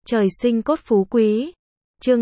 Trời sinh cốt phú quý. Chương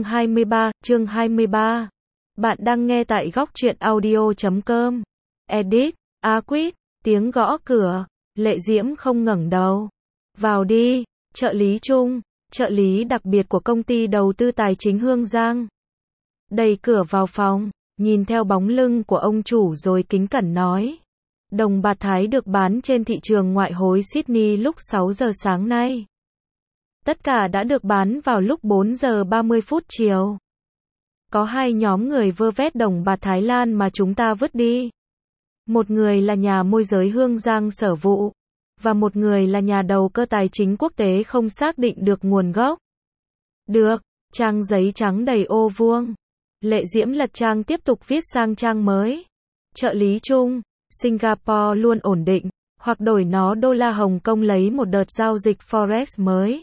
23. Bạn đang nghe tại góc truyện audio.com. Edit, Aquit, tiếng gõ cửa. Lệ Diễm không ngẩng đầu. Vào đi, trợ lý Trung, trợ lý đặc biệt của công ty đầu tư tài chính Hương Giang. Đẩy cửa vào phòng, nhìn theo bóng lưng của ông chủ rồi kính cẩn nói. Đồng bạc Thái được bán trên thị trường ngoại hối Sydney lúc 6 giờ sáng nay. Tất cả đã được bán vào lúc 4 giờ 30 phút chiều. Có hai nhóm người vơ vét đồng bạc Thái Lan mà chúng ta vứt đi. Một người là nhà môi giới Hương Giang Sở Vụ, và một người là nhà đầu cơ tài chính quốc tế không xác định được nguồn gốc. Được, trang giấy trắng đầy ô vuông. Lệ Diễm lật trang tiếp tục viết sang trang mới. Trợ lý Trung, Singapore luôn ổn định, hoặc đổi nó đô la Hồng Kông lấy một đợt giao dịch Forex mới.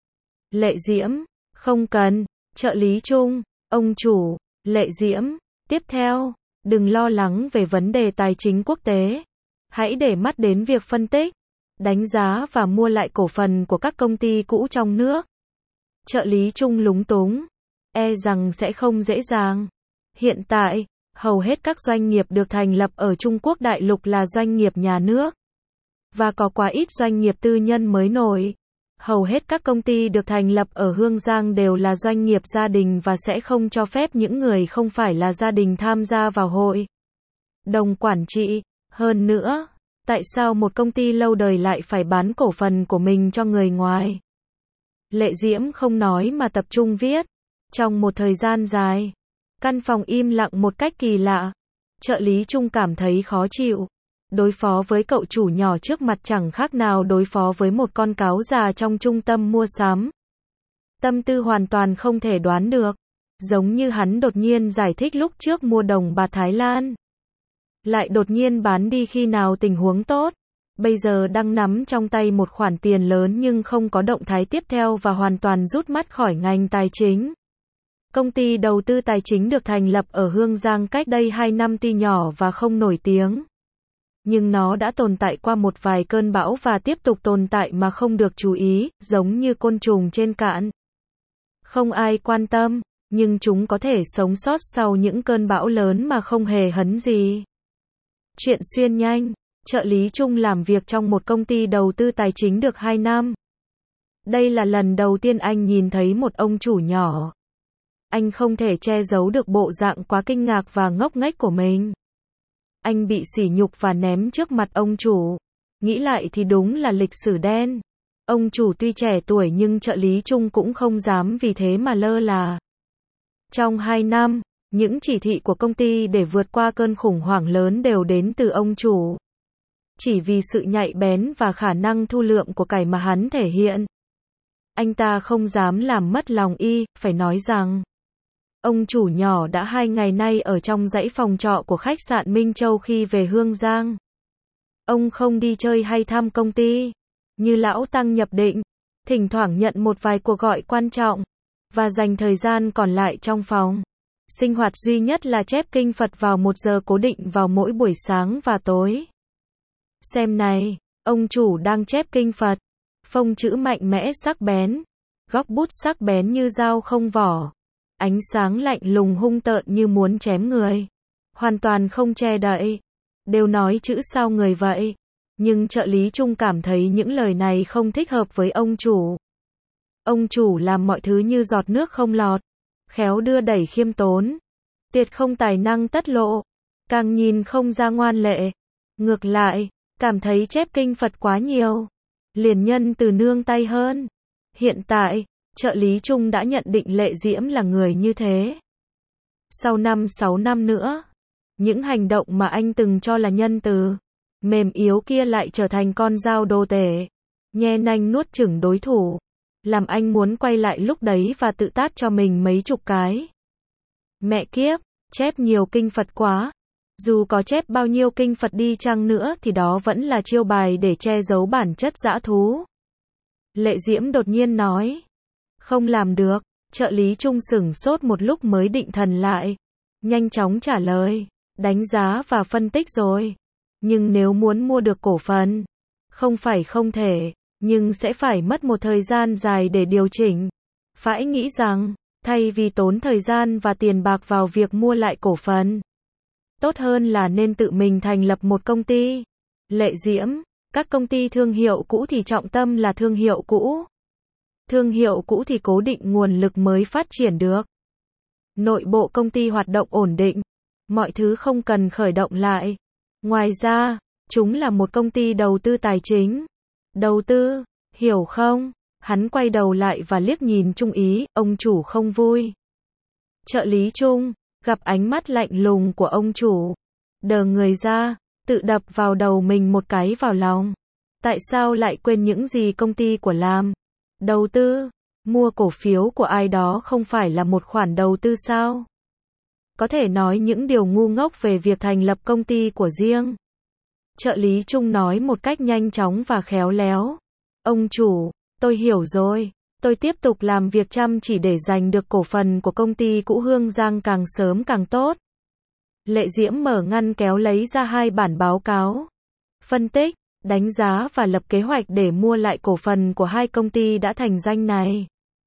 Lệ Diễm, không cần. Trợ lý Trung, ông chủ. Lệ Diễm, tiếp theo, đừng lo lắng về vấn đề tài chính quốc tế. Hãy để mắt đến việc phân tích, đánh giá và mua lại cổ phần của các công ty cũ trong nước. Trợ lý Trung lúng túng. E rằng sẽ không dễ dàng. Hiện tại, hầu hết các doanh nghiệp được thành lập ở Trung Quốc đại lục là doanh nghiệp nhà nước. Và có quá ít doanh nghiệp tư nhân mới nổi. Hầu hết các công ty được thành lập ở Hương Giang đều là doanh nghiệp gia đình và sẽ không cho phép những người không phải là gia đình tham gia vào hội đồng quản trị. Hơn nữa, tại sao một công ty lâu đời lại phải bán cổ phần của mình cho người ngoài? Lệ Diễm không nói mà tập trung viết. Trong một thời gian dài, căn phòng im lặng một cách kỳ lạ. Trợ lý Trung cảm thấy khó chịu. Đối phó với cậu chủ nhỏ trước mặt chẳng khác nào đối phó với một con cáo già trong trung tâm mua sắm. Tâm tư hoàn toàn không thể đoán được. Giống như hắn đột nhiên giải thích lúc trước mua đồng bạc Thái Lan. Lại đột nhiên bán đi khi nào tình huống tốt. Bây giờ đang nắm trong tay một khoản tiền lớn nhưng không có động thái tiếp theo và hoàn toàn rút mắt khỏi ngành tài chính. Công ty đầu tư tài chính được thành lập ở Hương Giang cách đây 2 năm tuy nhỏ và không nổi tiếng. Nhưng nó đã tồn tại qua một vài cơn bão và tiếp tục tồn tại mà không được chú ý, giống như côn trùng trên cạn. Không ai quan tâm, nhưng chúng có thể sống sót sau những cơn bão lớn mà không hề hấn gì. Chuyện xuyên nhanh, trợ lý Trung làm việc trong một công ty đầu tư tài chính được 2 năm. Đây là lần đầu tiên anh nhìn thấy một ông chủ nhỏ. Anh không thể che giấu được bộ dạng quá kinh ngạc và ngốc nghếch của mình. Anh bị sỉ nhục và ném trước mặt ông chủ. Nghĩ lại thì đúng là lịch sử đen. Ông chủ tuy trẻ tuổi nhưng trợ lý Trung cũng không dám vì thế mà lơ là. Trong 2 năm, những chỉ thị của công ty để vượt qua cơn khủng hoảng lớn đều đến từ ông chủ. Chỉ vì sự nhạy bén và khả năng thu lượng của cải mà hắn thể hiện. Anh ta không dám làm mất lòng phải nói rằng ông chủ nhỏ đã 2 ngày nay ở trong dãy phòng trọ của khách sạn Minh Châu khi về Hương Giang. Ông không đi chơi hay thăm công ty, như lão tăng nhập định, thỉnh thoảng nhận một vài cuộc gọi quan trọng, và dành thời gian còn lại trong phòng. Sinh hoạt duy nhất là chép kinh Phật vào 1 giờ cố định vào mỗi buổi sáng và tối. Xem này, ông chủ đang chép kinh Phật, phông chữ mạnh mẽ sắc bén, góc bút sắc bén như dao không vỏ. Ánh sáng lạnh lùng hung tợn như muốn chém người. Hoàn toàn không che đậy. Đều nói chữ sao người vậy. Nhưng trợ lý Trung cảm thấy những lời này không thích hợp với ông chủ. Ông chủ làm mọi thứ như giọt nước không lọt. Khéo đưa đẩy khiêm tốn. Tuyệt không tài năng tất lộ. Càng nhìn không ra ngoan lệ. Ngược lại, cảm thấy chép kinh Phật quá nhiều. Liền nhân từ nương tay hơn. Hiện tại, trợ lý Trung đã nhận định Lệ Diễm là người như thế. Sau 6 năm nữa, những hành động mà anh từng cho là nhân từ, mềm yếu kia lại trở thành con dao đồ tể, nhe nanh nuốt chửng đối thủ, làm anh muốn quay lại lúc đấy và tự tát cho mình mấy chục cái. Mẹ kiếp, chép nhiều kinh Phật quá. Dù có chép bao nhiêu kinh Phật đi chăng nữa thì đó vẫn là chiêu bài để che giấu bản chất dã thú. Lệ Diễm đột nhiên nói. Không làm được. Trợ lý Trung sửng sốt một lúc mới định thần lại. Nhanh chóng trả lời. Đánh giá và phân tích rồi. Nhưng nếu muốn mua được cổ phần, không phải không thể, nhưng sẽ phải mất một thời gian dài để điều chỉnh. Phải nghĩ rằng, thay vì tốn thời gian và tiền bạc vào việc mua lại cổ phần, tốt hơn là nên tự mình thành lập một công ty. Lệ Diễm, các công ty thương hiệu cũ thì trọng tâm là thương hiệu cũ. Thương hiệu cũ thì cố định nguồn lực mới phát triển được. Nội bộ công ty hoạt động ổn định, mọi thứ không cần khởi động lại. Ngoài ra, chúng là một công ty đầu tư tài chính. Đầu tư, hiểu không? Hắn quay đầu lại và liếc nhìn Trung Ý, ông chủ không vui. Trợ lý Trung, gặp ánh mắt lạnh lùng của ông chủ, đờ người ra, tự đập vào đầu mình một cái vào lòng. Tại sao lại quên những gì công ty của làm? Đầu tư, mua cổ phiếu của ai đó không phải là một khoản đầu tư sao? Có thể nói những điều ngu ngốc về việc thành lập công ty của riêng. Trợ lý Trung nói một cách nhanh chóng và khéo léo. Ông chủ, tôi hiểu rồi. Tôi tiếp tục làm việc chăm chỉ để giành được cổ phần của công ty cũ Hương Giang càng sớm càng tốt. Lệ Diễm mở ngăn kéo lấy ra 2 bản báo cáo. Phân tích, đánh giá và lập kế hoạch để mua lại cổ phần của 2 công ty đã thành danh này.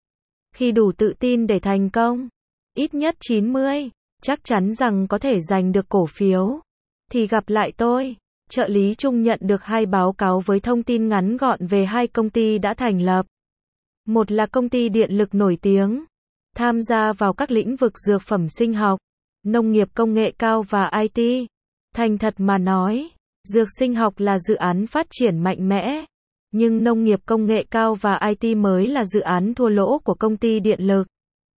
Khi đủ tự tin để thành công, ít nhất 90, chắc chắn rằng có thể giành được cổ phiếu, thì gặp lại tôi. Trợ lý Trung nhận được 2 báo cáo với thông tin ngắn gọn về 2 công ty đã thành lập. Một là công ty điện lực nổi tiếng, tham gia vào các lĩnh vực dược phẩm sinh học, nông nghiệp công nghệ cao và IT. Thành thật mà nói, dược sinh học là dự án phát triển mạnh mẽ, nhưng nông nghiệp công nghệ cao và IT mới là dự án thua lỗ của công ty điện lực.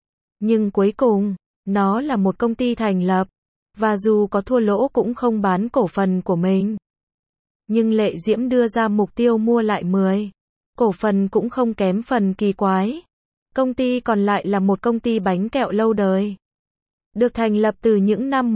Nhưng cuối cùng, nó là một công ty thành lập, và dù có thua lỗ cũng không bán cổ phần của mình. Nhưng Lệ Diễm đưa ra mục tiêu mua lại 10 cổ phần cũng không kém phần kỳ quái. Công ty còn lại là một công ty bánh kẹo lâu đời, được thành lập từ những năm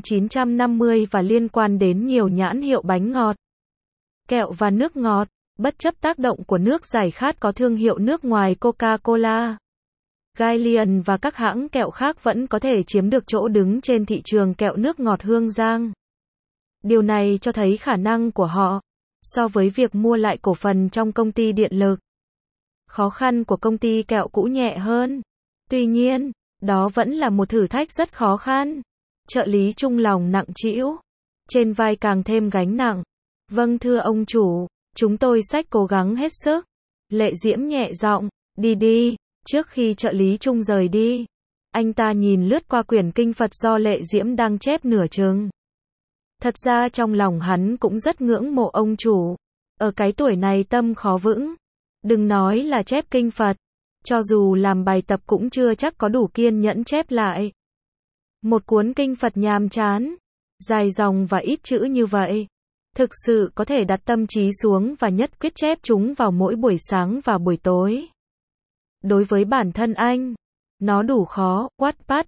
1950 và liên quan đến nhiều nhãn hiệu bánh ngọt, kẹo và nước ngọt. Bất chấp tác động của nước giải khát có thương hiệu nước ngoài Coca-Cola, Gillian và các hãng kẹo khác vẫn có thể chiếm được chỗ đứng trên thị trường kẹo nước ngọt Hương Giang. Điều này cho thấy khả năng của họ so với việc mua lại cổ phần trong công ty điện lực. Khó khăn của công ty kẹo cũ nhẹ hơn. Tuy nhiên, đó vẫn là một thử thách rất khó khăn. Trợ lý Trung lòng nặng trĩu, trên vai càng thêm gánh nặng. Vâng thưa ông chủ, chúng tôi sẽ cố gắng hết sức. Lệ Diễm nhẹ giọng, đi đi. Trước khi trợ lý Trung rời đi, anh ta nhìn lướt qua quyển kinh Phật do Lệ Diễm đang chép nửa chừng. Thật ra trong lòng hắn cũng rất ngưỡng mộ ông chủ. Ở cái tuổi này tâm khó vững. Đừng nói là chép kinh Phật, cho dù làm bài tập cũng chưa chắc có đủ kiên nhẫn chép lại. Một cuốn kinh Phật nhàm chán, dài dòng và ít chữ như vậy, thực sự có thể đặt tâm trí xuống và nhất quyết chép chúng vào mỗi buổi sáng và buổi tối. Đối với bản thân anh, nó đủ khó. Wattpad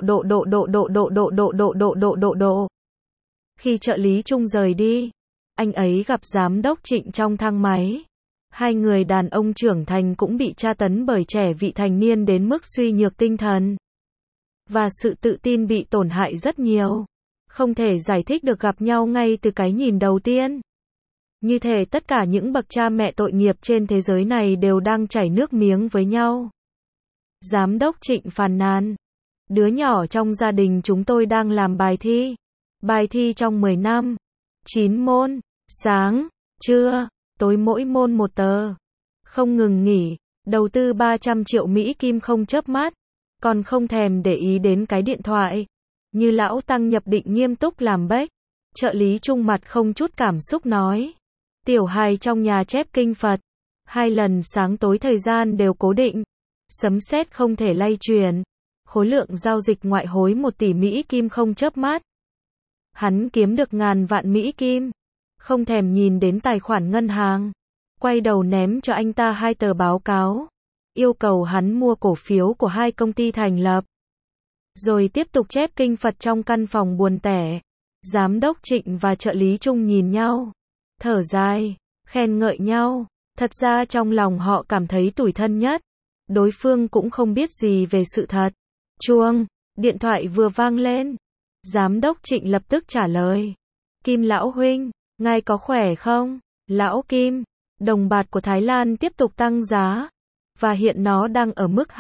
độ. Khi trợ lý Trung rời đi, anh ấy gặp giám đốc Trịnh trong thang máy. 2 người đàn ông trưởng thành cũng bị tra tấn bởi trẻ vị thành niên đến mức suy nhược tinh thần, và sự tự tin bị tổn hại rất nhiều. Không thể giải thích được gặp nhau ngay từ cái nhìn đầu tiên. Như thể tất cả những bậc cha mẹ tội nghiệp trên thế giới này đều đang chảy nước miếng với nhau. Giám đốc Trịnh phàn nàn. Đứa nhỏ trong gia đình chúng tôi đang làm bài thi. Bài thi trong 10 năm. 9 môn. Sáng, trưa, tối mỗi môn 1 tờ. Không ngừng nghỉ. Đầu tư 300 triệu Mỹ Kim không chớp mắt. Còn không thèm để ý đến cái điện thoại. Như lão tăng nhập định nghiêm túc làm bếch. Trợ lý Trung mặt không chút cảm xúc nói. Tiểu hài trong nhà chép kinh Phật. 2 lần sáng tối thời gian đều cố định. Sấm sét không thể lay chuyển. Khối lượng giao dịch ngoại hối 1 tỷ Mỹ Kim không chớp mắt. Hắn kiếm được ngàn vạn Mỹ Kim. Không thèm nhìn đến tài khoản ngân hàng. Quay đầu ném cho anh ta 2 tờ báo cáo. Yêu cầu hắn mua cổ phiếu của 2 công ty thành lập. Rồi tiếp tục chép kinh Phật trong căn phòng buồn tẻ. Giám đốc Trịnh và trợ lý Trung nhìn nhau, thở dài, khen ngợi nhau. Thật ra trong lòng họ cảm thấy tủi thân nhất. Đối phương cũng không biết gì về sự thật. Chuông, điện thoại vừa vang lên. Giám đốc Trịnh lập tức trả lời. Kim lão huynh, ngài có khỏe không? Lão Kim, đồng bạc của Thái Lan tiếp tục tăng giá. và hiện nó đang ở mức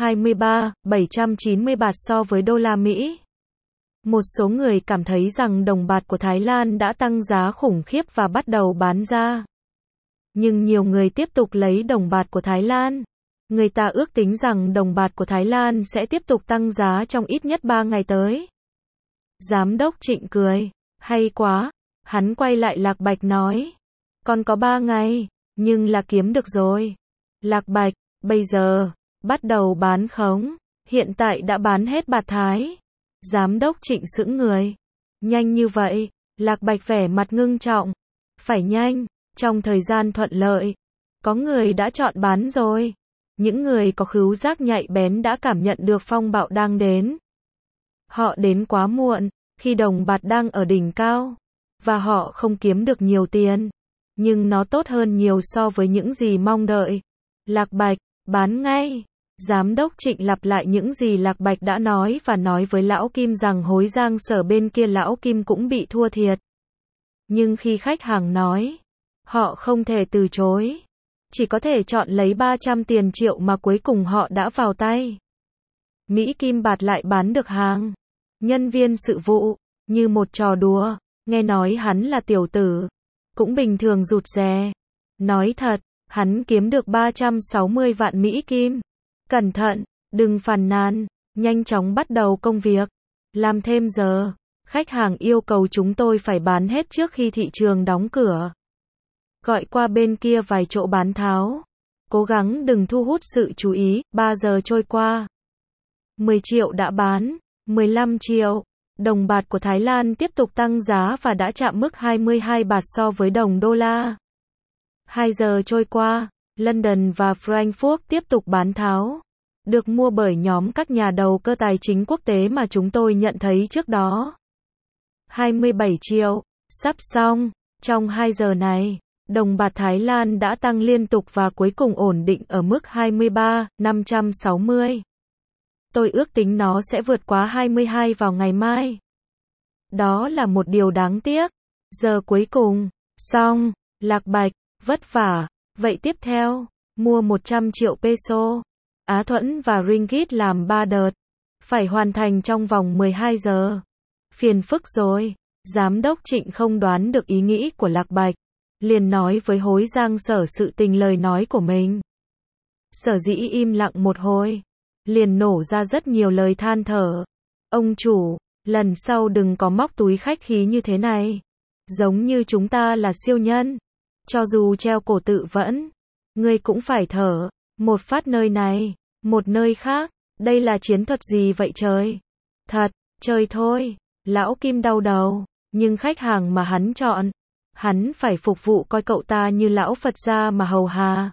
23.790 baht so với đô la Mỹ. Một số người cảm thấy rằng đồng bạc của Thái Lan đã tăng giá khủng khiếp và bắt đầu bán ra. Nhưng nhiều người tiếp tục lấy đồng bạc của Thái Lan. Người ta ước tính rằng đồng bạc của Thái Lan sẽ tiếp tục tăng giá trong ít nhất 3 ngày tới. Giám đốc Trịnh cười. Hay quá. Hắn quay lại Lạc Bạch nói. Còn có 3 ngày, nhưng là kiếm được rồi. Lạc Bạch, bây giờ, bắt đầu bán khống. Hiện tại đã bán hết bạc Thái. Giám đốc Trịnh sững người. Nhanh như vậy, Lạc Bạch vẻ mặt ngưng trọng. Phải nhanh, trong thời gian thuận lợi. Có người đã chọn bán rồi. Những người có khứu giác nhạy bén đã cảm nhận được phong bạo đang đến. Họ đến quá muộn, khi đồng bạc đang ở đỉnh cao. Và họ không kiếm được nhiều tiền. Nhưng nó tốt hơn nhiều so với những gì mong đợi. Lạc Bạch, bán ngay. Giám đốc Trịnh lặp lại những gì Lạc Bạch đã nói và nói với Lão Kim rằng Hối Giang Sở bên kia Lão Kim cũng bị thua thiệt. Nhưng khi khách hàng nói, họ không thể từ chối. Chỉ có thể chọn lấy 300 tiền triệu mà cuối cùng họ đã vào tay. Mỹ Kim Bạt lại bán được hàng. Nhân viên sự vụ, như một trò đùa, nghe nói hắn là tiểu tử. Cũng bình thường rụt rè. Nói thật, hắn kiếm được 360 vạn Mỹ Kim. Cẩn thận, đừng phàn nàn, nhanh chóng bắt đầu công việc. Làm thêm giờ. Khách hàng yêu cầu chúng tôi phải bán hết trước khi thị trường đóng cửa. Gọi qua bên kia vài chỗ bán tháo. Cố gắng đừng thu hút sự chú ý. 3 giờ trôi qua. 10 triệu đã bán. 15 triệu. Đồng bạc của Thái Lan tiếp tục tăng giá và đã chạm mức 22 bạt so với đồng đô la. 2 giờ trôi qua. London và Frankfurt tiếp tục bán tháo. Được mua bởi nhóm các nhà đầu cơ tài chính quốc tế mà chúng tôi nhận thấy trước đó. 27 triệu. Sắp xong. Trong 2 giờ này, đồng bạc Thái Lan đã tăng liên tục và cuối cùng ổn định ở mức 23.560. Tôi ước tính nó sẽ vượt quá 22 vào ngày mai. Đó là một điều đáng tiếc. Giờ cuối cùng. Xong. Lạc Bạch. Vất vả. Vậy tiếp theo. Mua 100 triệu peso. Á Thuẫn và Ringgit làm 3 đợt. Phải hoàn thành trong vòng 12 giờ. Phiền phức rồi. Giám đốc Trịnh không đoán được ý nghĩ của Lạc Bạch. Liền nói với Hối Giang Sở sự tình lời nói của mình. Sở dĩ im lặng một hồi. Liền nổ ra rất nhiều lời than thở. Ông chủ, lần sau đừng có móc túi khách khí như thế này. Giống như chúng ta là siêu nhân. Cho dù treo cổ tự vẫn, ngươi cũng phải thở. Một phát nơi này, một nơi khác. Đây là chiến thuật gì vậy trời? Thật, chơi thôi. Lão Kim đau đầu. Nhưng khách hàng mà hắn chọn, hắn phải phục vụ coi cậu ta như lão Phật gia mà hầu hạ.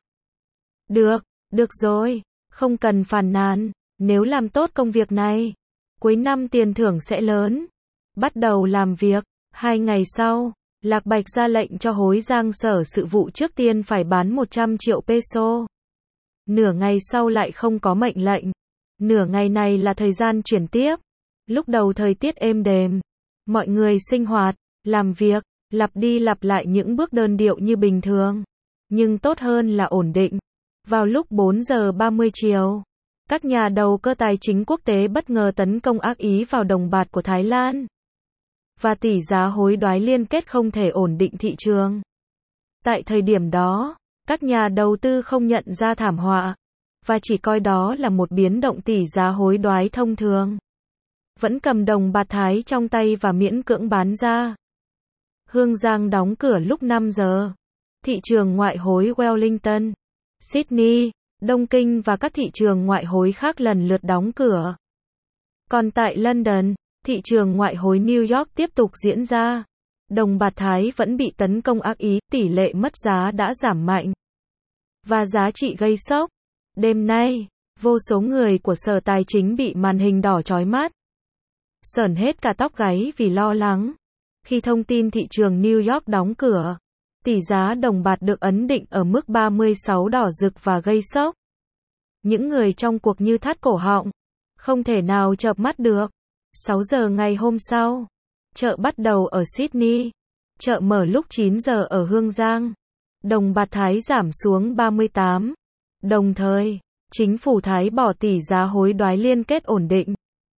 Được rồi. Không cần phàn nàn. Nếu làm tốt công việc này, cuối năm tiền thưởng sẽ lớn. Bắt đầu làm việc. 2 ngày sau, Lạc Bạch ra lệnh cho Hối Giang Sở sự vụ trước tiên phải bán 100 triệu peso. Nửa ngày sau lại không có mệnh lệnh. Nửa ngày này là thời gian chuyển tiếp. Lúc đầu thời tiết êm đềm. Mọi người sinh hoạt, làm việc, lặp đi lặp lại những bước đơn điệu như bình thường. Nhưng tốt hơn là ổn định. Vào lúc 4 giờ 30 chiều, các nhà đầu cơ tài chính quốc tế bất ngờ tấn công ác ý vào đồng bạc của Thái Lan. Và tỷ giá hối đoái liên kết không thể ổn định thị trường. Tại thời điểm đó, các nhà đầu tư không nhận ra thảm họa, và chỉ coi đó là một biến động tỷ giá hối đoái thông thường. Vẫn cầm đồng bạc Thái trong tay và miễn cưỡng bán ra. Hương Giang đóng cửa lúc 5 giờ. Thị trường ngoại hối Wellington, Sydney, Đông Kinh và các thị trường ngoại hối khác lần lượt đóng cửa. Còn tại London, thị trường ngoại hối New York tiếp tục diễn ra. Đồng bạc Thái vẫn bị tấn công ác ý, tỷ lệ mất giá đã giảm mạnh. Và giá trị gây sốc. Đêm nay, vô số người của Sở Tài chính bị màn hình đỏ chói mắt. Sởn hết cả tóc gáy vì lo lắng. Khi thông tin thị trường New York đóng cửa, tỷ giá đồng bạc được ấn định ở mức 36 đỏ rực và gây sốc. Những người trong cuộc như thắt cổ họng, không thể nào chợp mắt được. 6 giờ ngày hôm sau, chợ bắt đầu ở Sydney. Chợ mở lúc 9 giờ ở Hương Giang. Đồng bạc Thái giảm xuống 38. Đồng thời, Chính phủ Thái bỏ tỷ giá hối đoái liên kết ổn định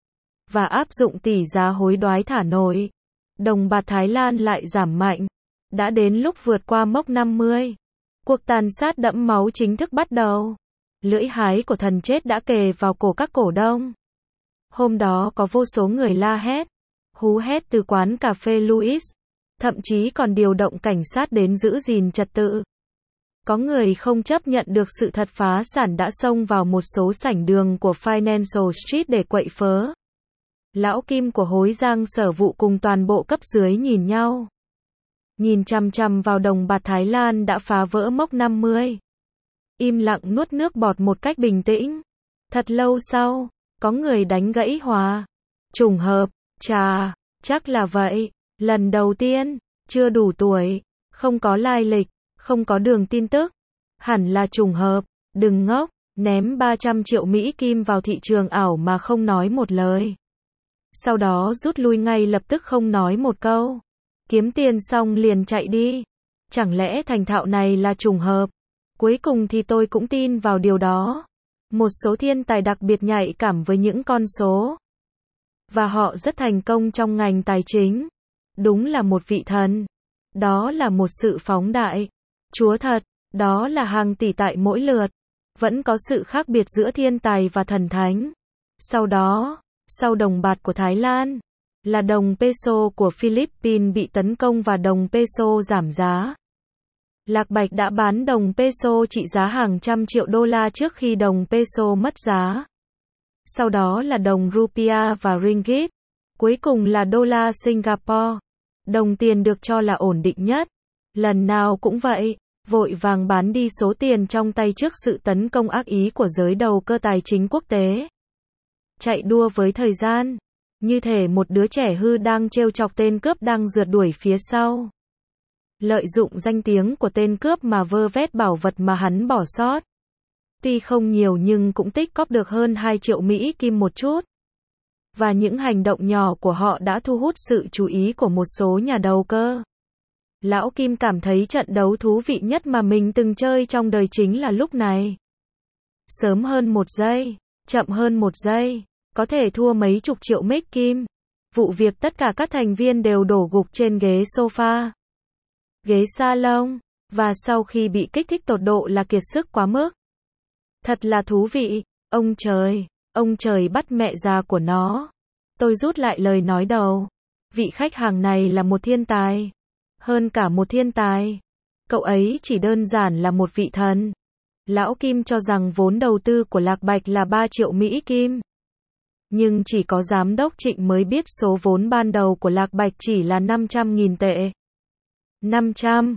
và áp dụng tỷ giá hối đoái thả nổi. Đồng bạc Thái Lan lại giảm mạnh. Đã đến lúc vượt qua mốc 50. Cuộc tàn sát đẫm máu chính thức bắt đầu. Lưỡi hái của thần chết đã kề vào cổ các cổ đông. Hôm đó có vô số người la hét, hú hét từ quán cà phê Louis, thậm chí còn điều động cảnh sát đến giữ gìn trật tự. Có người không chấp nhận được sự thật phá sản đã xông vào một số sảnh đường của Financial Street để quậy phớ. Lão Kim của Hối Giang Sở Vụ cùng toàn bộ cấp dưới nhìn nhau. Nhìn chằm chằm vào đồng bạc Thái Lan đã phá vỡ mốc 50. Im lặng nuốt nước bọt một cách bình tĩnh. Thật lâu sau, có người đánh gãy Hòa. Trùng hợp, chà, chắc là vậy. Lần đầu tiên, chưa đủ tuổi, không có lai lịch, không có đường tin tức. Hẳn là trùng hợp, đừng ngốc, ném 300 triệu Mỹ Kim vào thị trường ảo mà không nói một lời. Sau đó rút lui ngay lập tức không nói một câu. Kiếm tiền xong liền chạy đi. Chẳng lẽ thành thạo này là trùng hợp? Cuối cùng thì tôi cũng tin vào điều đó. Một số thiên tài đặc biệt nhạy cảm với những con số. Và họ rất thành công trong ngành tài chính. Đúng là một vị thần. Đó là một sự phóng đại. Chúa thật, đó là hàng tỷ tại mỗi lượt. Vẫn có sự khác biệt giữa thiên tài và thần thánh. Sau đó, sau đồng bạc của Thái Lan, là đồng peso của Philippines bị tấn công và đồng peso giảm giá. Lạc Bạch đã bán đồng peso trị giá hàng trăm triệu đô la trước khi đồng peso mất giá. Sau đó là đồng rupiah và ringgit. Cuối cùng là đô la Singapore. Đồng tiền được cho là ổn định nhất. Lần nào cũng vậy, vội vàng bán đi số tiền trong tay trước sự tấn công ác ý của giới đầu cơ tài chính quốc tế. Chạy đua với thời gian. Như thể một đứa trẻ hư đang trêu chọc tên cướp đang rượt đuổi phía sau. Lợi dụng danh tiếng của tên cướp mà vơ vét bảo vật mà hắn bỏ sót. Tuy không nhiều nhưng cũng tích cóp được hơn 2 triệu Mỹ Kim một chút. Và những hành động nhỏ của họ đã thu hút sự chú ý của một số nhà đầu cơ. Lão Kim cảm thấy trận đấu thú vị nhất mà mình từng chơi trong đời chính là lúc này. Sớm hơn 1 giây, chậm hơn 1 giây, có thể thua mấy chục triệu Mỹ Kim. Vụ việc tất cả các thành viên đều đổ gục trên ghế sofa, ghế salon, và sau khi bị kích thích tột độ là kiệt sức quá mức. Thật là thú vị, ông trời bắt mẹ già của nó. Tôi rút lại lời nói đầu. Vị khách hàng này là một thiên tài. Hơn cả một thiên tài. Cậu ấy chỉ đơn giản là một vị thần. Lão Kim cho rằng vốn đầu tư của Lạc Bạch là 3 triệu Mỹ Kim. Nhưng chỉ có giám đốc Trịnh mới biết số vốn ban đầu của Lạc Bạch chỉ là 500.000 tệ. 500,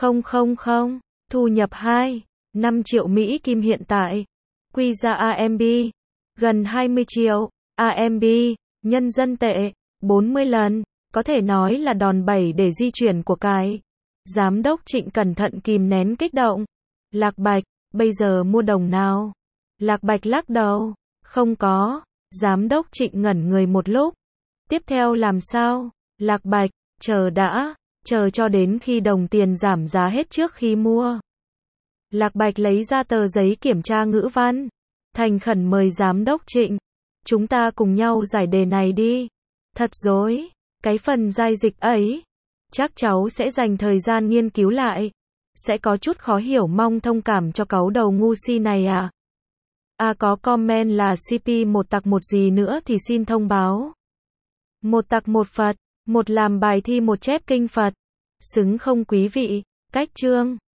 thu nhập 5 triệu Mỹ Kim hiện tại. Quy ra AMB, gần 20 triệu, AMB, nhân dân tệ, 40 lần, có thể nói là đòn bẩy để di chuyển của cải. Giám đốc Trịnh cẩn thận kìm nén kích động. Lạc Bạch, bây giờ mua đồng nào? Lạc Bạch lắc đầu, không có. Giám đốc Trịnh ngẩn người một lúc. Tiếp theo làm sao? Lạc Bạch, chờ đã, chờ cho đến khi đồng tiền giảm giá hết trước khi mua. Lạc Bạch lấy ra tờ giấy kiểm tra ngữ văn. Thành khẩn mời giám đốc Trịnh. Chúng ta cùng nhau giải đề này đi. Thật dối, cái phần giao dịch ấy. Chắc cháu sẽ dành thời gian nghiên cứu lại. Sẽ có chút khó hiểu, mong thông cảm cho cáu đầu ngu si này ạ. Có comment là CP một tặc một gì nữa thì xin thông báo. Một tặc một Phật, một làm bài thi một chép kinh Phật. Xứng không quý vị? Cách chương